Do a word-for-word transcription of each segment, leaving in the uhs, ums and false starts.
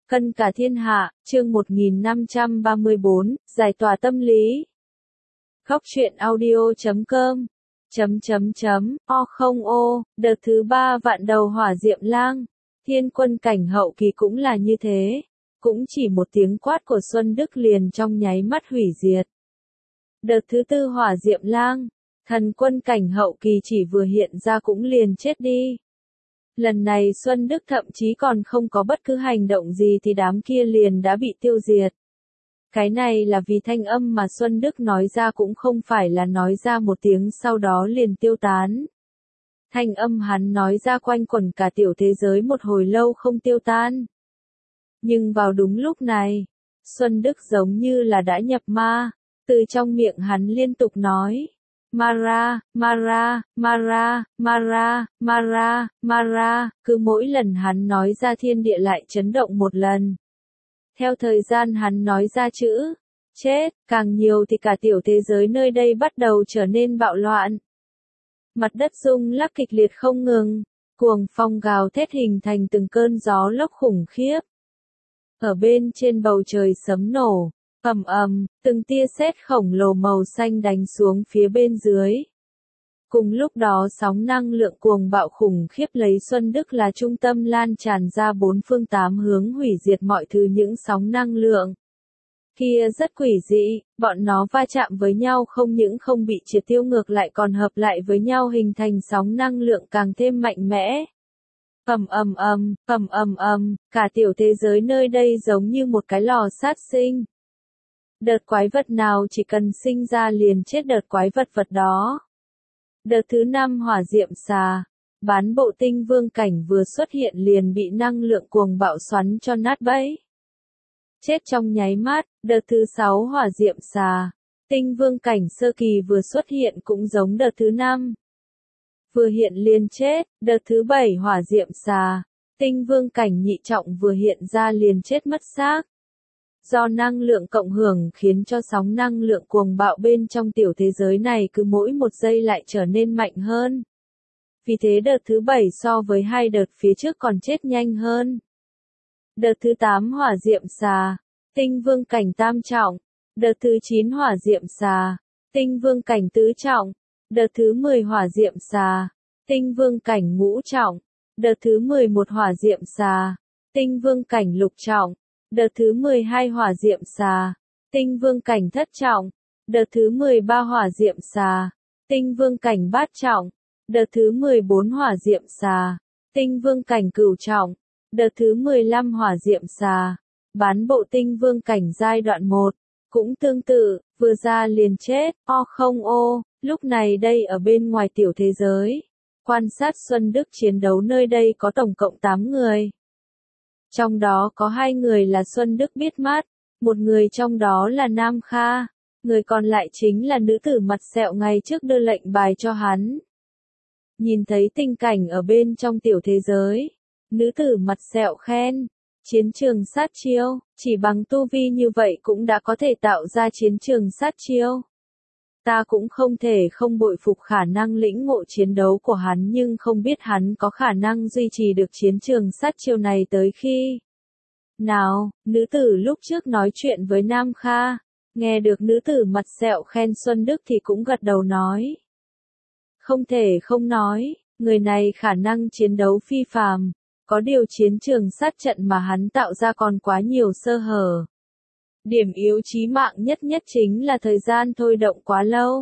Cân cả thiên hạ, chương một nghìn năm trăm ba mươi bốn, giải tỏa tâm lý. Góc truyện audio chấm com chấm chấm chấm o không ô, đợt thứ ba vạn đầu hỏa diệm lang, thiên quân cảnh hậu kỳ cũng là như thế, cũng chỉ một tiếng quát của Xuân Đức liền trong nháy mắt hủy diệt. Đợt thứ tư hỏa diệm lang, thần quân cảnh hậu kỳ chỉ vừa hiện ra cũng liền chết đi. Lần này Xuân Đức thậm chí còn không có bất cứ hành động gì thì đám kia liền đã bị tiêu diệt. Cái này là vì thanh âm mà Xuân Đức nói ra cũng không phải là nói ra một tiếng sau đó liền tiêu tán. Thanh âm hắn nói ra quanh quẩn cả tiểu thế giới một hồi lâu không tiêu tan. Nhưng vào đúng lúc này, Xuân Đức giống như là đã nhập ma, từ trong miệng hắn liên tục nói. Mara, Mara, Mara, Mara, Mara, Mara, cứ mỗi lần hắn nói ra thiên địa lại chấn động một lần. Theo thời gian hắn nói ra chữ chết, càng nhiều thì cả tiểu thế giới nơi đây bắt đầu trở nên bạo loạn. Mặt đất rung lắc kịch liệt không ngừng, cuồng phong gào thét hình thành từng cơn gió lốc khủng khiếp. Ở bên trên bầu trời sấm nổ. Ầm ầm, từng tia sét khổng lồ màu xanh đánh xuống phía bên dưới. Cùng lúc đó sóng năng lượng cuồng bạo khủng khiếp lấy Xuân Đức là trung tâm lan tràn ra bốn phương tám hướng hủy diệt mọi thứ những sóng năng lượng. Kia rất quỷ dị, bọn nó va chạm với nhau không những không bị triệt tiêu ngược lại còn hợp lại với nhau hình thành sóng năng lượng càng thêm mạnh mẽ. Ầm ầm ầm, ầm ầm ầm, cả tiểu thế giới nơi đây giống như một cái lò sát sinh. Đợt quái vật nào chỉ cần sinh ra liền chết đợt quái vật vật đó. Đợt thứ năm hỏa diệm xà, bán bộ tinh vương cảnh vừa xuất hiện liền bị năng lượng cuồng bạo xoắn cho nát bẫy. Chết trong nháy mắt, đợt thứ sáu hỏa diệm xà, tinh vương cảnh sơ kỳ vừa xuất hiện cũng giống đợt thứ năm. Vừa hiện liền chết, đợt thứ bảy hỏa diệm xà, tinh vương cảnh nhị trọng vừa hiện ra liền chết mất xác. Do năng lượng cộng hưởng khiến cho sóng năng lượng cuồng bạo bên trong tiểu thế giới này cứ mỗi một giây lại trở nên mạnh hơn. Vì thế đợt thứ bảy so với hai đợt phía trước còn chết nhanh hơn. Đợt thứ tám hỏa diệm xà, tinh vương cảnh tam trọng. Đợt thứ chín hỏa diệm xà, tinh vương cảnh tứ trọng. Đợt thứ mười hỏa diệm xà, tinh vương cảnh ngũ trọng. Đợt thứ mười một hỏa diệm xà, tinh vương cảnh lục trọng. Đợt thứ mười hai hỏa diệm xà, tinh vương cảnh thất trọng. Đợt thứ mười ba hỏa diệm xà, tinh vương cảnh bát trọng. Đợt thứ mười bốn hỏa diệm xà, tinh vương cảnh cửu trọng. Đợt thứ mười lăm hỏa diệm xà, bán bộ tinh vương cảnh giai đoạn một. Cũng tương tự, vừa ra liền chết, o không ô, lúc này đây ở bên ngoài tiểu thế giới. Quan sát Xuân Đức chiến đấu nơi đây có tổng cộng tám người. Trong đó có hai người là Xuân Đức biết mắt, một người trong đó là Nam Kha, người còn lại chính là nữ tử mặt sẹo ngày trước đưa lệnh bài cho hắn. Nhìn thấy tình cảnh ở bên trong tiểu thế giới, nữ tử mặt sẹo khen, chiến trường sát chiêu, chỉ bằng tu vi như vậy cũng đã có thể tạo ra chiến trường sát chiêu. Ta cũng không thể không bội phục khả năng lĩnh ngộ chiến đấu của hắn nhưng không biết hắn có khả năng duy trì được chiến trường sát chiêu này tới khi nào. Nữ tử lúc trước nói chuyện với Nam Kha, nghe được nữ tử mặt sẹo khen Xuân Đức thì cũng gật đầu nói. Không thể không nói, người này khả năng chiến đấu phi phàm, có điều chiến trường sát trận mà hắn tạo ra còn quá nhiều sơ hở. Điểm yếu chí mạng nhất nhất chính là thời gian thôi động quá lâu.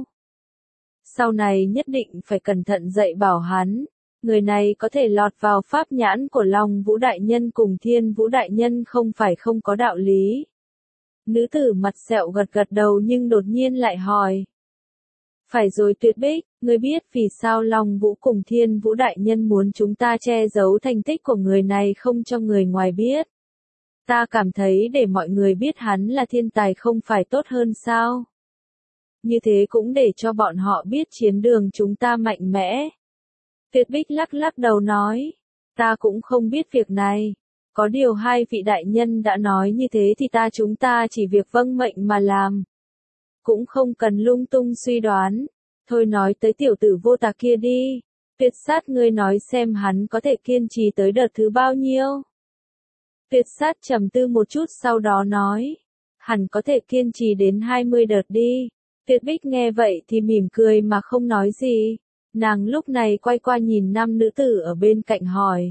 Sau này nhất định phải cẩn thận dạy bảo hắn, người này có thể lọt vào pháp nhãn của Long Vũ Đại Nhân cùng Thiên Vũ Đại Nhân không phải không có đạo lý. Nữ tử mặt sẹo gật gật đầu nhưng đột nhiên lại hỏi. Phải rồi Tuyệt Bích, ngươi biết vì sao Long Vũ cùng Thiên Vũ Đại Nhân muốn chúng ta che giấu thành tích của người này không cho người ngoài biết? Ta cảm thấy để mọi người biết hắn là thiên tài không phải tốt hơn sao? Như thế cũng để cho bọn họ biết chiến đường chúng ta mạnh mẽ. Tuyệt Bích lắc lắc đầu nói, ta cũng không biết việc này. Có điều hai vị đại nhân đã nói như thế thì ta chúng ta chỉ việc vâng mệnh mà làm. Cũng không cần lung tung suy đoán. Thôi nói tới tiểu tử vô tà kia đi. Tuyệt sát ngươi nói xem hắn có thể kiên trì tới đợt thứ bao nhiêu. Tuyệt sát trầm tư một chút sau đó nói. Hẳn có thể kiên trì đến hai mươi đợt đi. Tuyệt Bích nghe vậy thì mỉm cười mà không nói gì. Nàng lúc này quay qua nhìn năm nữ tử ở bên cạnh hỏi.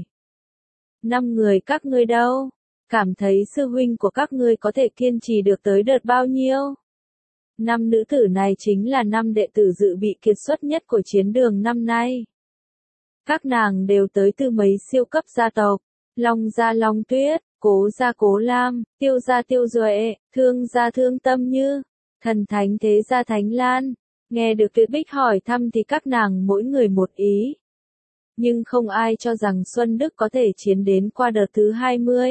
Năm người các ngươi đâu? Cảm thấy sư huynh của các ngươi có thể kiên trì được tới đợt bao nhiêu? Năm nữ tử này chính là năm đệ tử dự bị kiệt xuất nhất của chiến đường năm nay. Các nàng đều tới từ mấy siêu cấp gia tộc, Long gia Long Tuyết, Cố gia Cố Lam, Tiêu gia Tiêu Duệ, Thương gia Thương Tâm Như, Thần Thánh Thế gia Thánh Lan. Nghe được Tuyệt Bích hỏi thăm thì các nàng mỗi người một ý. Nhưng không ai cho rằng Xuân Đức có thể chiến đến qua đợt thứ hai mươi.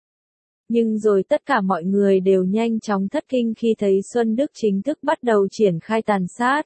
Nhưng rồi tất cả mọi người đều nhanh chóng thất kinh khi thấy Xuân Đức chính thức bắt đầu triển khai tàn sát.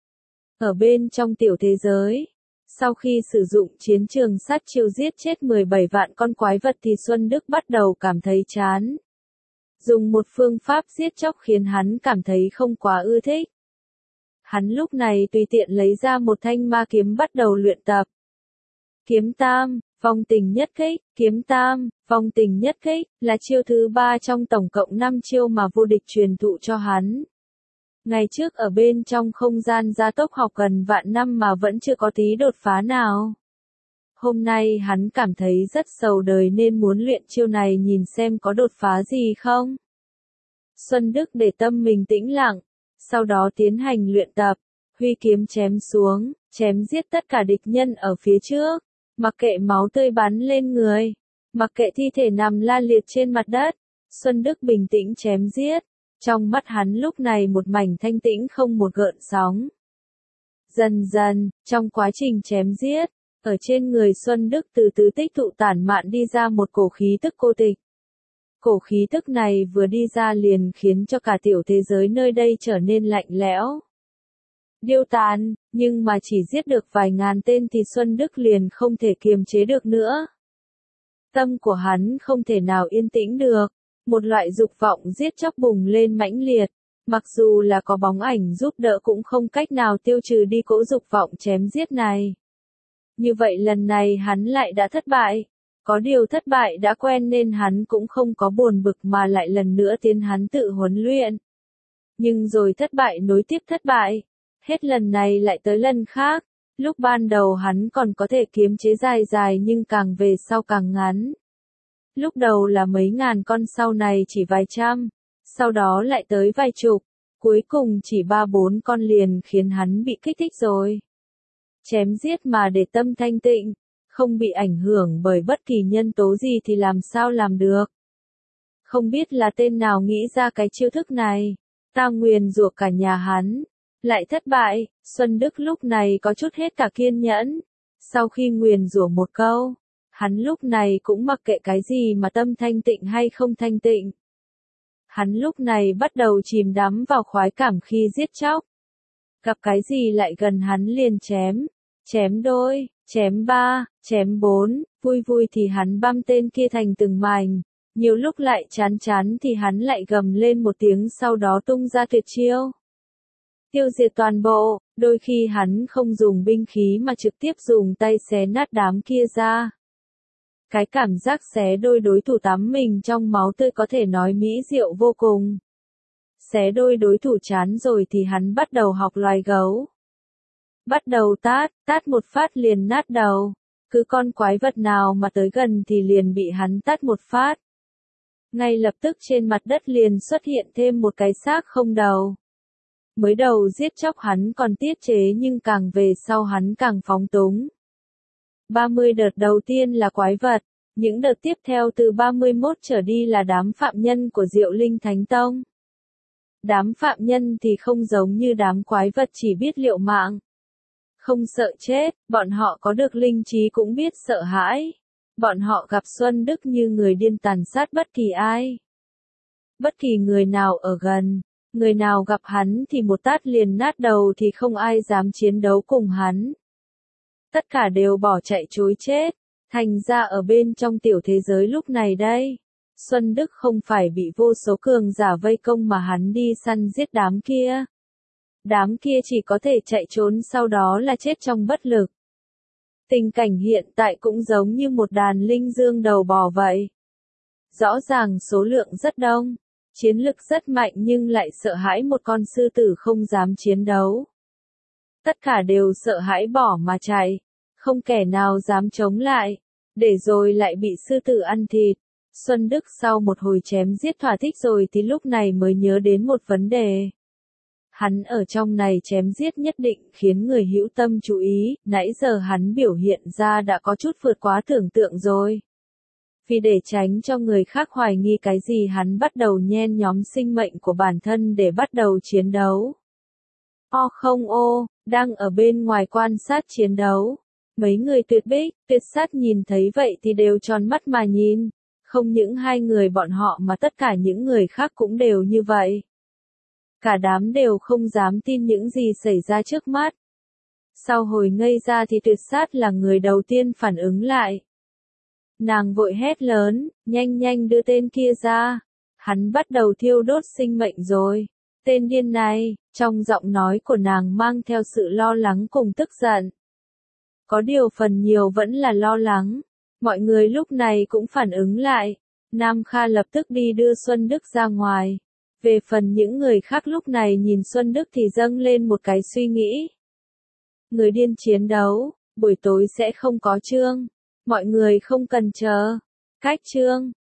Ở bên trong tiểu thế giới, sau khi sử dụng chiến trường sát chiêu giết chết mười bảy vạn con quái vật thì Xuân Đức bắt đầu cảm thấy chán. Dùng một phương pháp giết chóc khiến hắn cảm thấy không quá ưa thích. Hắn lúc này tùy tiện lấy ra một thanh ma kiếm bắt đầu luyện tập. Kiếm tam, vong tình nhất kích, kiếm tam, vong tình nhất kích, là chiêu thứ ba trong tổng cộng năm chiêu mà vô địch truyền thụ cho hắn. Ngày trước ở bên trong không gian gia tốc học gần vạn năm mà vẫn chưa có tí đột phá nào. Hôm nay hắn cảm thấy rất sầu đời nên muốn luyện chiêu này nhìn xem có đột phá gì không. Xuân Đức để tâm mình tĩnh lặng, sau đó tiến hành luyện tập, huy kiếm chém xuống, chém giết tất cả địch nhân ở phía trước, mặc kệ máu tươi bắn lên người, mặc kệ thi thể nằm la liệt trên mặt đất, Xuân Đức bình tĩnh chém giết, trong mắt hắn lúc này một mảnh thanh tĩnh không một gợn sóng. Dần dần, trong quá trình chém giết, ở trên người Xuân Đức từ từ tích tụ tản mạn đi ra một cổ khí tức cô tịch. Cổ khí tức này vừa đi ra liền khiến cho cả tiểu thế giới nơi đây trở nên lạnh lẽo. Điêu tàn, nhưng mà chỉ giết được vài ngàn tên thì Xuân Đức liền không thể kiềm chế được nữa. Tâm của hắn không thể nào yên tĩnh được, một loại dục vọng giết chóc bùng lên mãnh liệt, mặc dù là có bóng ảnh giúp đỡ cũng không cách nào tiêu trừ đi cỗ dục vọng chém giết này. Như vậy lần này hắn lại đã thất bại. Có điều thất bại đã quen nên hắn cũng không có buồn bực mà lại lần nữa tiến hắn tự huấn luyện. Nhưng rồi thất bại nối tiếp thất bại. Hết lần này lại tới lần khác. Lúc ban đầu hắn còn có thể kiếm chế dài dài nhưng càng về sau càng ngắn. Lúc đầu là mấy ngàn con, sau này chỉ vài trăm. Sau đó lại tới vài chục. Cuối cùng chỉ ba bốn con liền khiến hắn bị kích thích rồi. Chém giết mà để tâm thanh tịnh, không bị ảnh hưởng bởi bất kỳ nhân tố gì thì làm sao làm được. Không biết là tên nào nghĩ ra cái chiêu thức này, ta nguyền rủa cả nhà hắn, lại thất bại. Xuân Đức lúc này có chút hết cả kiên nhẫn. Sau khi nguyền rủa một câu, hắn lúc này cũng mặc kệ cái gì mà tâm thanh tịnh hay không thanh tịnh. Hắn lúc này bắt đầu chìm đắm vào khoái cảm khi giết chóc. Gặp cái gì lại gần hắn liền chém. Chém đôi, chém ba, chém bốn, vui vui thì hắn băm tên kia thành từng mảnh, nhiều lúc lại chán chán thì hắn lại gầm lên một tiếng sau đó tung ra tuyệt chiêu. Tiêu diệt toàn bộ, đôi khi hắn không dùng binh khí mà trực tiếp dùng tay xé nát đám kia ra. Cái cảm giác xé đôi đối thủ tắm mình trong máu tươi có thể nói mỹ diệu vô cùng. Xé đôi đối thủ chán rồi thì hắn bắt đầu học loài gấu. Bắt đầu tát, tát một phát liền nát đầu. Cứ con quái vật nào mà tới gần thì liền bị hắn tát một phát. Ngay lập tức trên mặt đất liền xuất hiện thêm một cái xác không đầu. Mới đầu giết chóc hắn còn tiết chế nhưng càng về sau hắn càng phóng túng. ba mươi đợt đầu tiên là quái vật, những đợt tiếp theo từ ba mươi mốt trở đi là đám phạm nhân của Diệu Linh Thánh Tông. Đám phạm nhân thì không giống như đám quái vật chỉ biết liều mạng. Không sợ chết, bọn họ có được linh trí cũng biết sợ hãi. Bọn họ gặp Xuân Đức như người điên tàn sát bất kỳ ai. Bất kỳ người nào ở gần, người nào gặp hắn thì một tát liền nát đầu thì không ai dám chiến đấu cùng hắn. Tất cả đều bỏ chạy trối chết, thành ra ở bên trong tiểu thế giới lúc này đây. Xuân Đức không phải bị vô số cường giả vây công mà hắn đi săn giết đám kia. Đám kia chỉ có thể chạy trốn sau đó là chết trong bất lực. Tình cảnh hiện tại cũng giống như một đàn linh dương đầu bò vậy. Rõ ràng số lượng rất đông, chiến lực rất mạnh nhưng lại sợ hãi một con sư tử không dám chiến đấu. Tất cả đều sợ hãi bỏ mà chạy, không kẻ nào dám chống lại, để rồi lại bị sư tử ăn thịt. Xuân Đức sau một hồi chém giết thỏa thích rồi thì lúc này mới nhớ đến một vấn đề. Hắn ở trong này chém giết nhất định khiến người hữu tâm chú ý, nãy giờ hắn biểu hiện ra đã có chút vượt quá tưởng tượng rồi. Vì để tránh cho người khác hoài nghi cái gì hắn bắt đầu nhen nhóm sinh mệnh của bản thân để bắt đầu chiến đấu. O không ô, đang ở bên ngoài quan sát chiến đấu. Mấy người tuyệt bích, tuyệt sát nhìn thấy vậy thì đều tròn mắt mà nhìn. Không những hai người bọn họ mà tất cả những người khác cũng đều như vậy. Cả đám đều không dám tin những gì xảy ra trước mắt. Sau hồi ngây ra thì tuyệt sát là người đầu tiên phản ứng lại. Nàng vội hét lớn, nhanh nhanh đưa tên kia ra. Hắn bắt đầu thiêu đốt sinh mệnh rồi. Tên điên này, trong giọng nói của nàng mang theo sự lo lắng cùng tức giận. Có điều phần nhiều vẫn là lo lắng. Mọi người lúc này cũng phản ứng lại. Nam Kha lập tức đi đưa Xuân Đức ra ngoài. Về phần những người khác lúc này nhìn Xuân Đức thì dâng lên một cái suy nghĩ. Người điên chiến đấu, buổi tối sẽ không có chương. Mọi người không cần chờ. Cách chương.